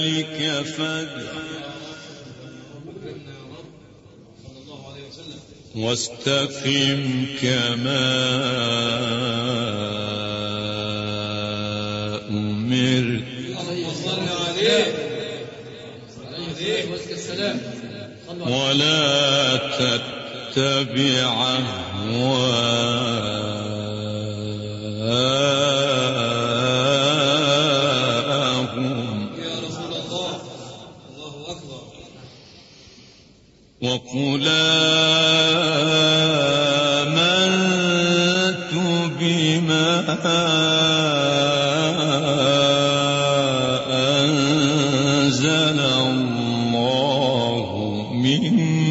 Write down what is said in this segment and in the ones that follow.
فلذلك فادع واستقم كما أمرت ولا تتبع أهواءهم وقل آمنت بما أنزل الله من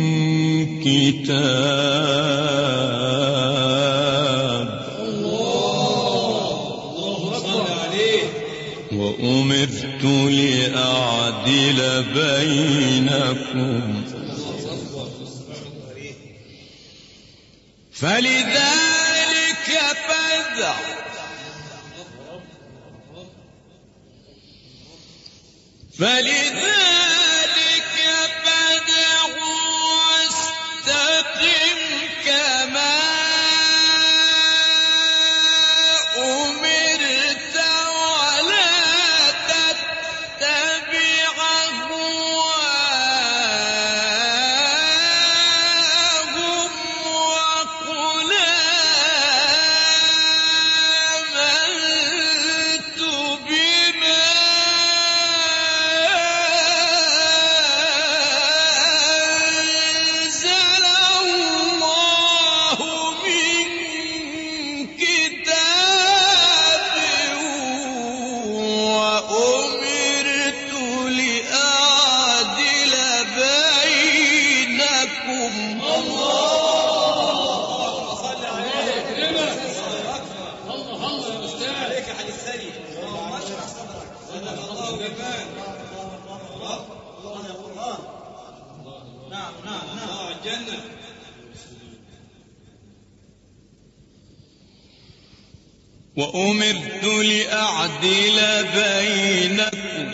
كتاب وأمرت لأعدل بينكم فلذلك فادع واستقم كما أمرت ولا تتبع أهواءهم وقل آمنت بما أنزل الله من كتاب وأمرت لأعدل بينكم وأمرت لأعدل بينكم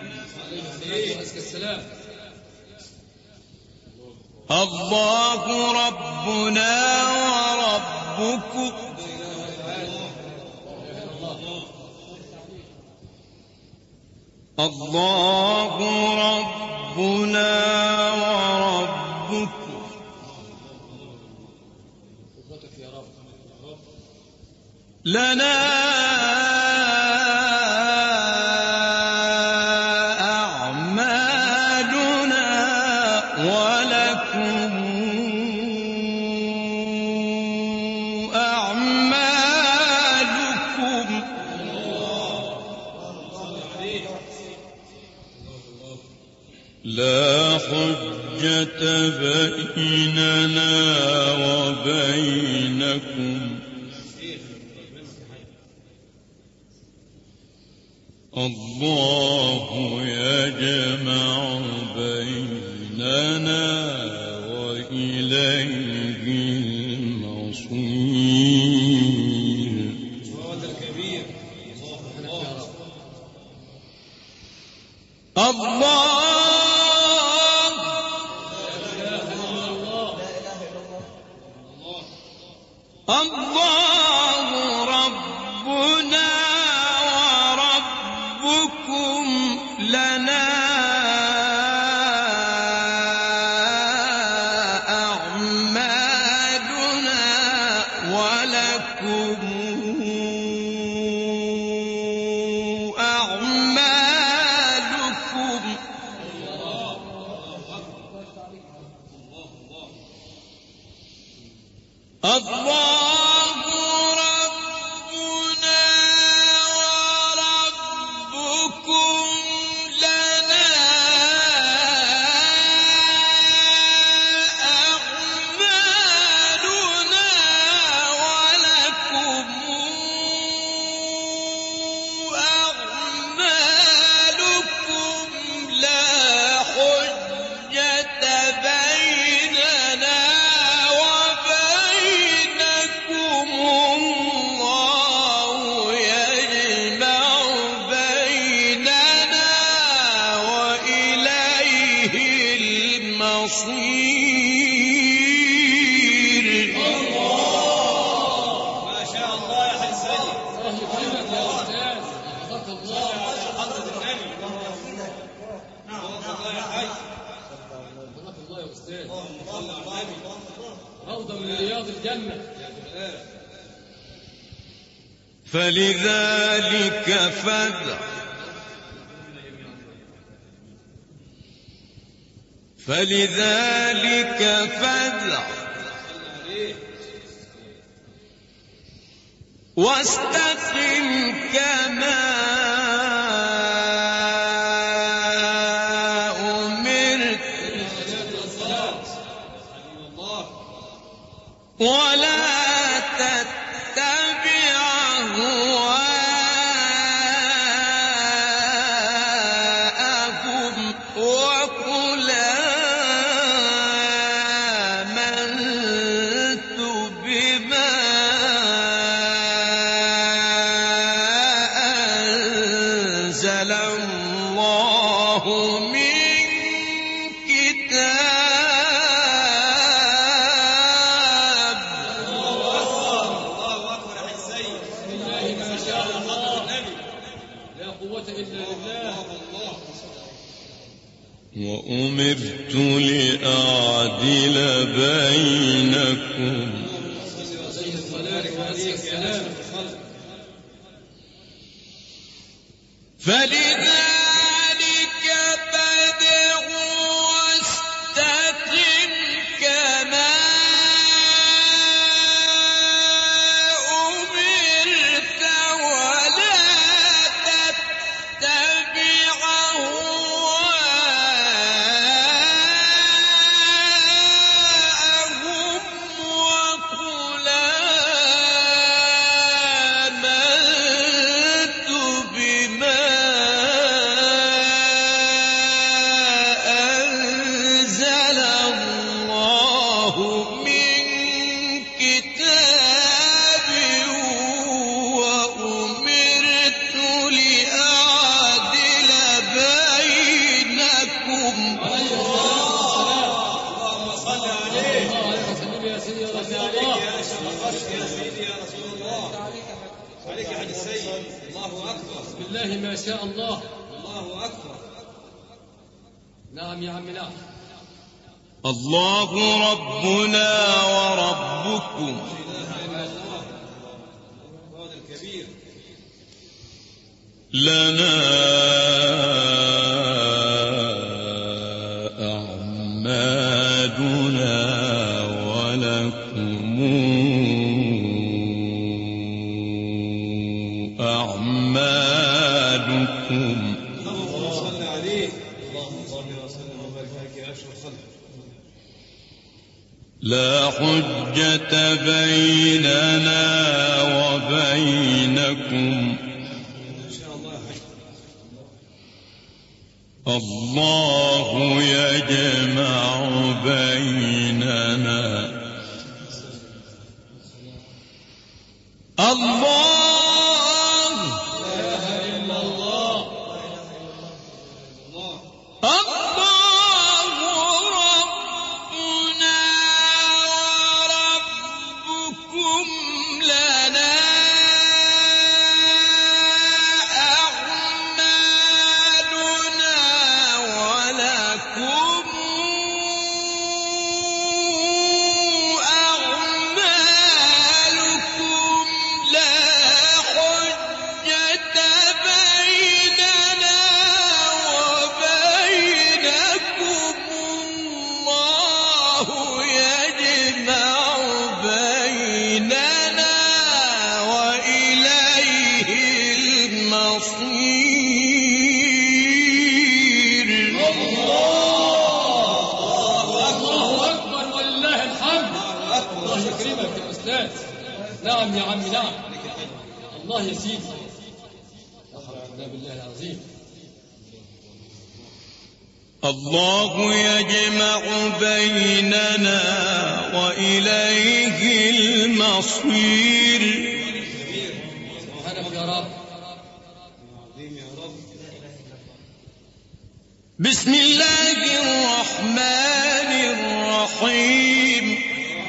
الله ربنا وربكم الله ربنا وربكم لنا أعمالنا ولكم أعمالكم لا حجة بيننا وبينكم الله يجمع بيننا وإليه المصير الله ربنا وربكم لنا أعمالنا ولكم أعمالكم الله ربنا وربكم لنا المصير. ما شاء الله يا حاج سيد. الله على حضرة النبي. نعم الله يا حاج. بارك الله يا أستاذ. اللهم صل على النبي. روضة من رياض الجنة. فلذلك فادع واستقم كما أمرت ولا تتبع أهواءهم وقل آمنت بما أنزل الله من كتاب. الله أكبر يا حاج سيد. بالله ما شاء الله. لا قوة إلا بالله. وأمرت لأعدل بينكم عليه الصلاة والسلام. فلذلك فادع واستقم كما أمرت ولا تتبع أهواءهم وقل آمنت بما أنزل الله من كتاب وأمرت لأعدل بينكم. اللهم صل عليه. الله عليه وسلم يا سيدي يا رسول الله. يا سيدي يا رسول الله. عليك يا حاج سيد. الله أكبر. بالله ما شاء الله. الله أكبر. نعم يا عم نعم. الله ربنا وربكم هذا الكبير. لنا أعمالنا ولكم أعمالكم. اللهم صل عليه. اللهم صل وسلم وبارك عليك يا أشرف الخلق. لا حجة بيننا وبينكم إن شاء الله يا حاج. الله يجمع بيننا. الله الله ربنا وربكم لنا أعمالنا ولكم أعمالكم. لا حجة بيننا وبينكم. الله يجمع بيننا وإليه المصير. الله أكبر ولله الحمد. الله يكرمك يا أستاذ. نعم يا عم نعم. الله يا سيدي. لا حول ولا قوة بالله العظيم. الله يجمع بيننا وإليه المصير. سبحانك يا رب. عظيم يا رب. بسم الله الرحمن الرحيم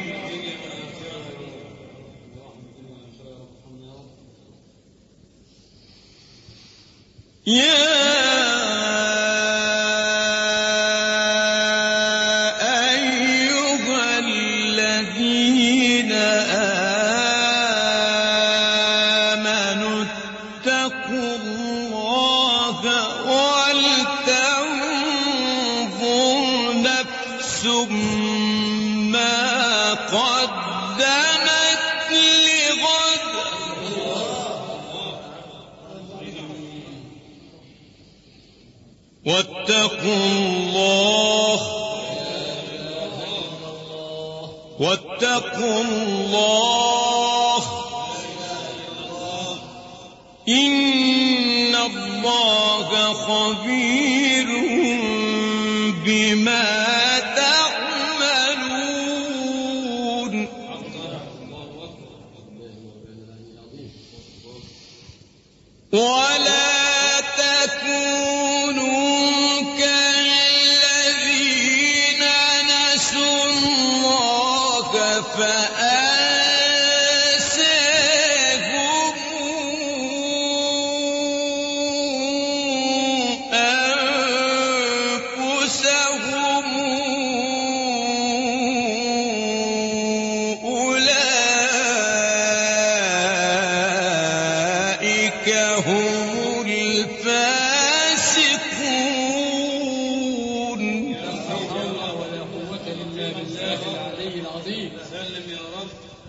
يا أيها الذين آمنوا اتقوا الله ولتنظر نفس ما قدمت لغد واتقوا الله إن الله خبير بما تعملون ولا تكونوا كالذين نسوا الله فأنساهم أنفسهم أولئك هم الفاسقون لا حول ولا قوة إلا بالله العلي العظيم. سلم يا رب.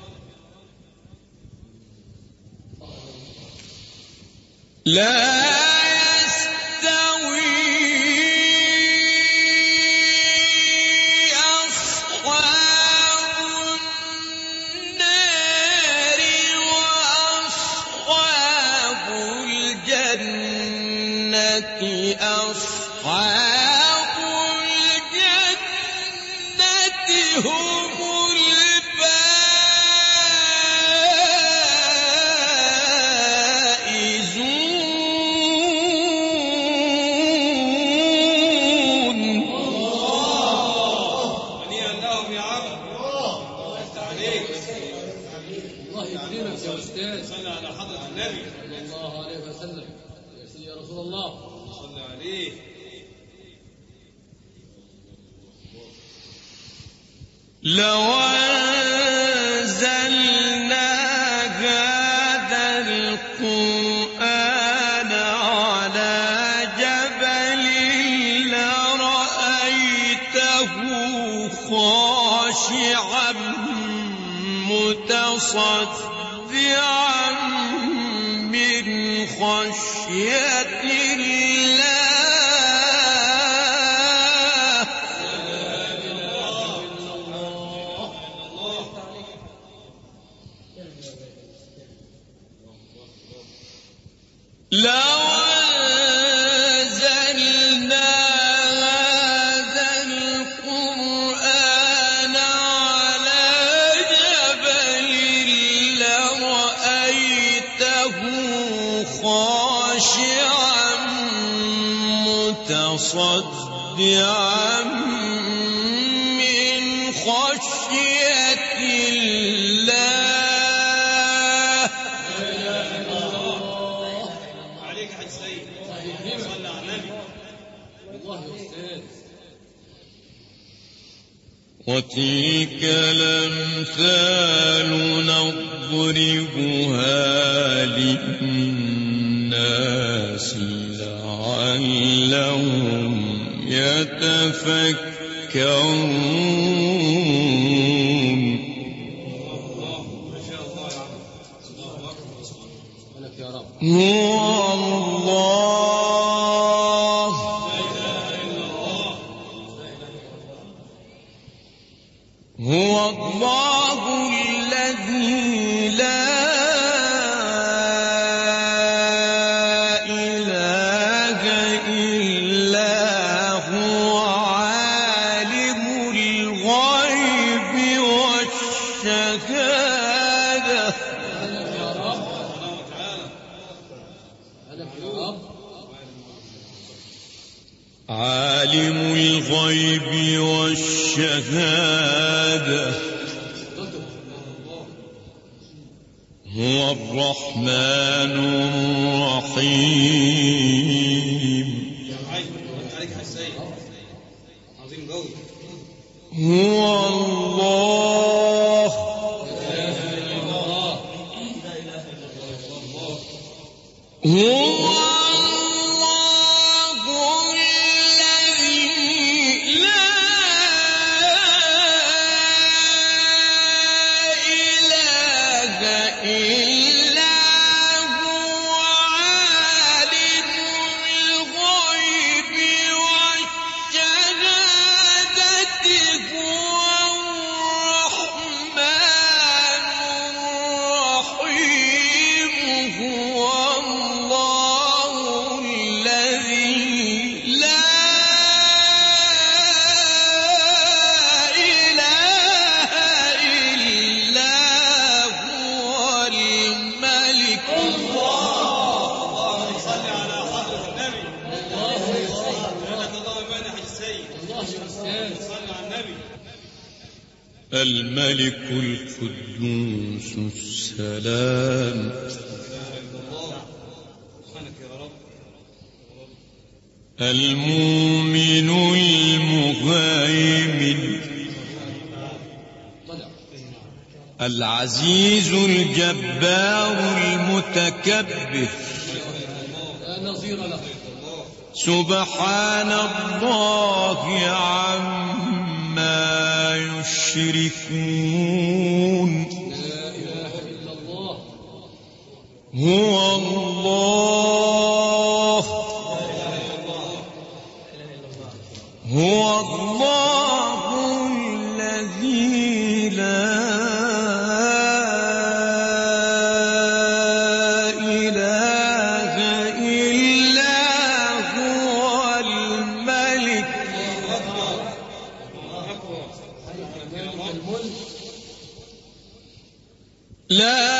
لا يستوي أصحاب النار وأصحاب الجنة أصحاب الجنة هم الفائزون هنيئا لهم يا عم. عليك. الله يكرمك يا أستاذ. صلى على حضرة النبي. صلى الله عليه وسلم. يا سيدي يا رسول الله. صلى عليه. لو أنزلنا هذا القرآن على جبل لرأيته خاشعا متصدعا من خشية الله لو أنزلنا هذا القرآن على جبل لرأيته خاشعا متصدعا من خشية الله عليك يا حاج سيد. صلى على النبي. والله يا أستاذ. وتلك الأمثال نضربها للناس لعلهم يتفكرون ما شاء الله يا عم. الله أكبر. ولك يا رب. هو الله هو الله الذي لا إله إلا هو عالم الغيب والشهادة ولك يا رب. ولك يا رب. عالم الغيب والشهادة والشهادة هو الرحمن الرحيم هو الله هو الملك القدوس السلام المؤمن المهيمن العزيز الجبار المتكبر سبحان الله عما يشركون هو الله هو الله الذي لا إله إلا هو الملك لا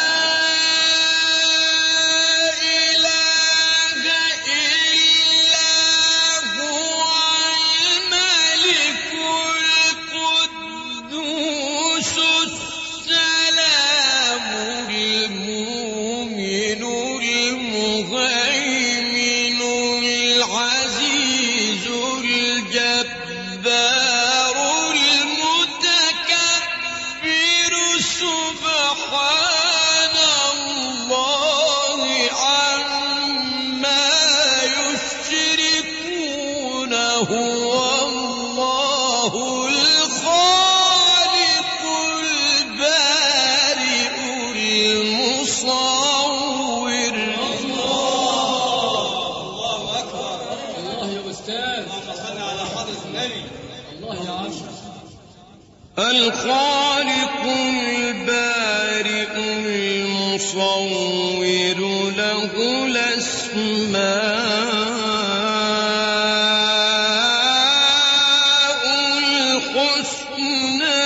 الخالق البارئ المصور له الأسماء الحسنى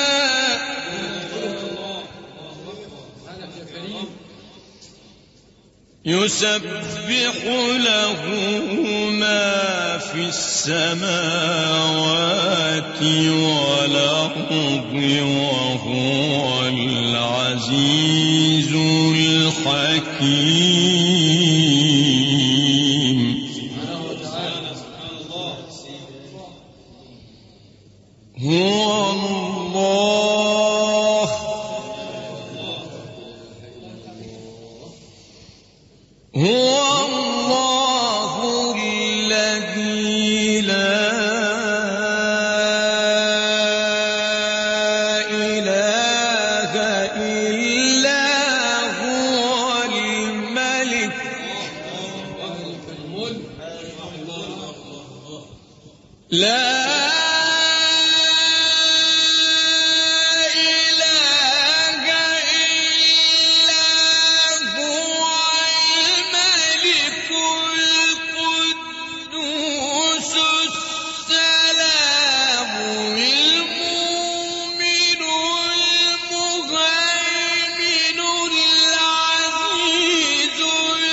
يسبح له ما في السماوات والأرض وهو العزيز الحكيم هو الله هو الله الذي لا إله إلا هو الملك لا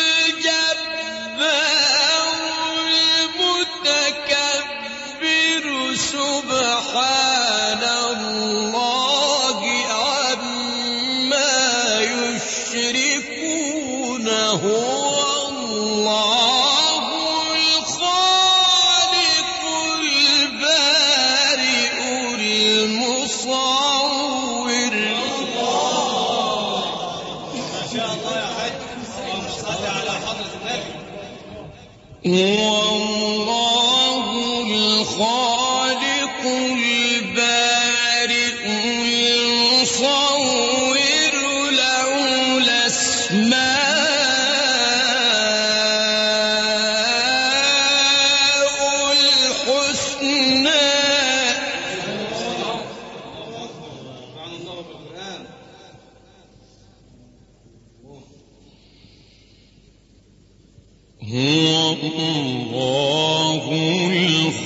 المتكبر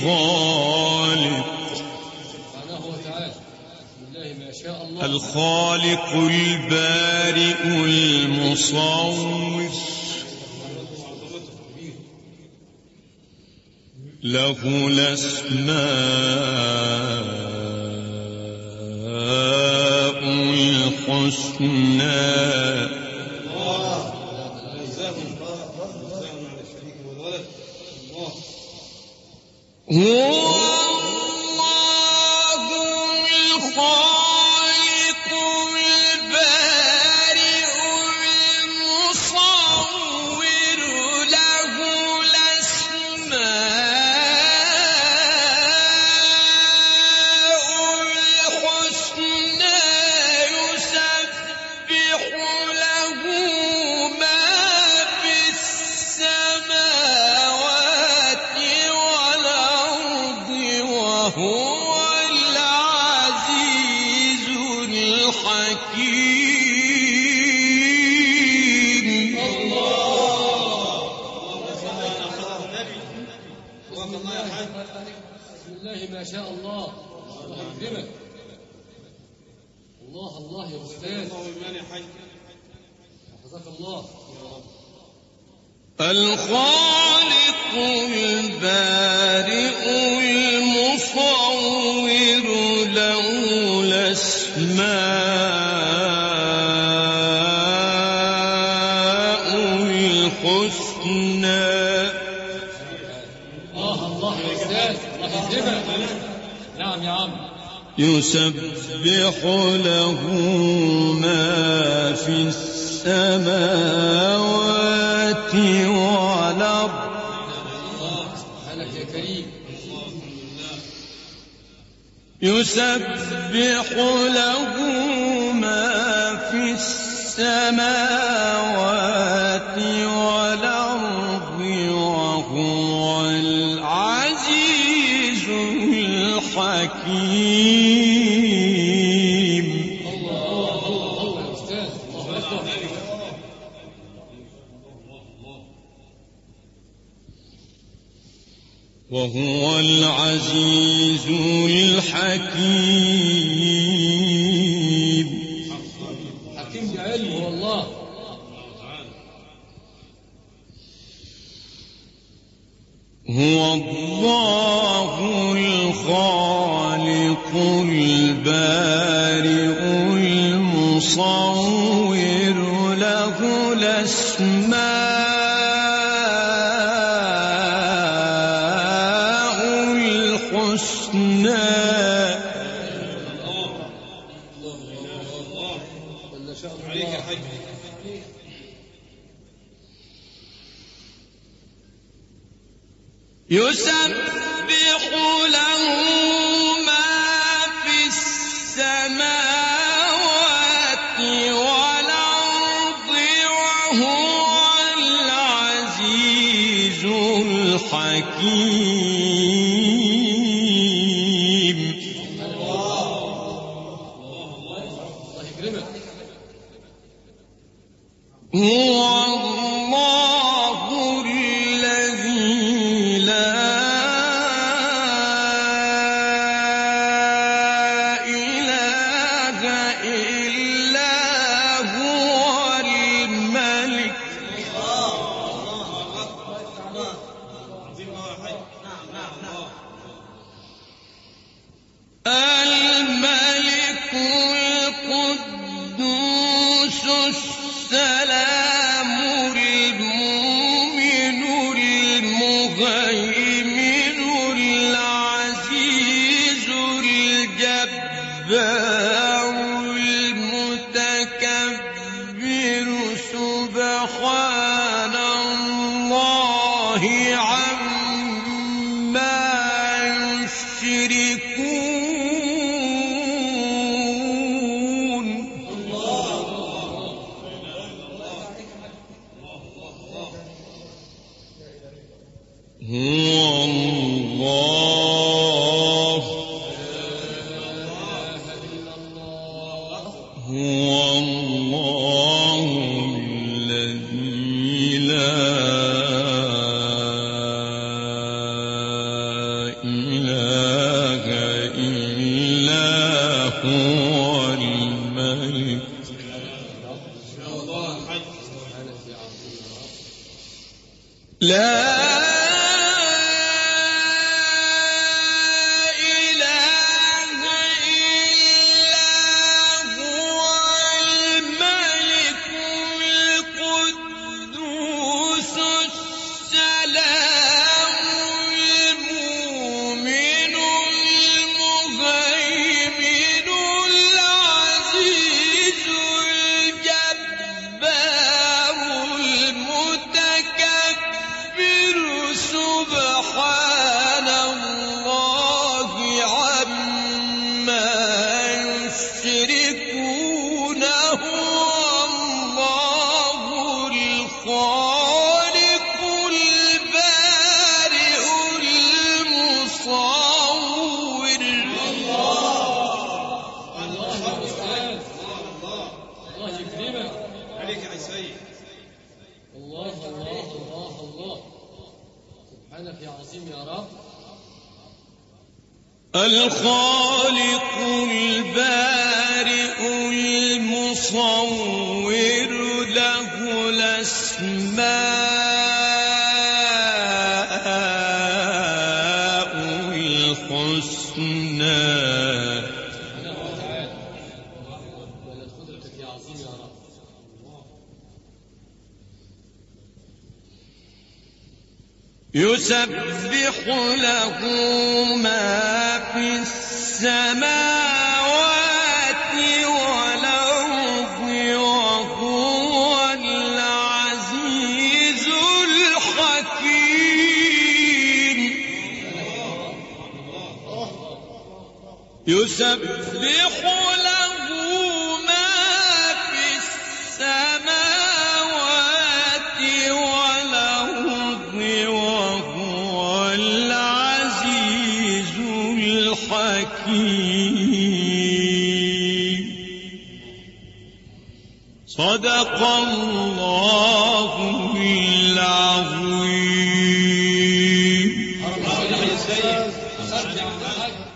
الخالق سبحانه وتعالى. بسم الله ما شاء الله. الخالق البارئ المصور له الأسماء الحسنى. هو الله الخالق البارئ المصور له الأسماء الحسنى يسبح له ما في السماوات والأرض وهو العزيز الحكيم. بسم الله ما شاء الله. الله يكرمك. الله الله يا أستاذ. حفظك الله. الخالق البارئ المصور له الأسماء الحسنى. الله الله يا أستاذ. الله يكرمك. نعم يا عم. يسبح له ما في السماوات والأرض. سبحانك يا كريم. يسبح له ما في السماوات والأرض وهو العزيز الحكيم. الله الله يا أستاذ. الله أكبر. وهو العزيز الحكيم. حكيم بعلمه والله. هو الله الخالق البارئ المصور له الأسماء الحسنى. ولا شاء الله. عليك يا حاج. يسبح له ما في السماوات والأرض وهو العزيز الحكيم. الله يكرمك. هو الله الذي لا إله إلا هو الملك. الملك القدوس السلام المؤمن المهيمن العزيز الجبار المتكبر سبحان الله عما يشركون. هو الله هو الله الذي لا الخالق البارئ المصور له الأسماء الحسنى. يسبح له ما في السماوات والأرض وهو العزيز الحكيم. يسبح له ما في السماوات والأرض وهو العزيز الحكيم. صدق الله العظيم.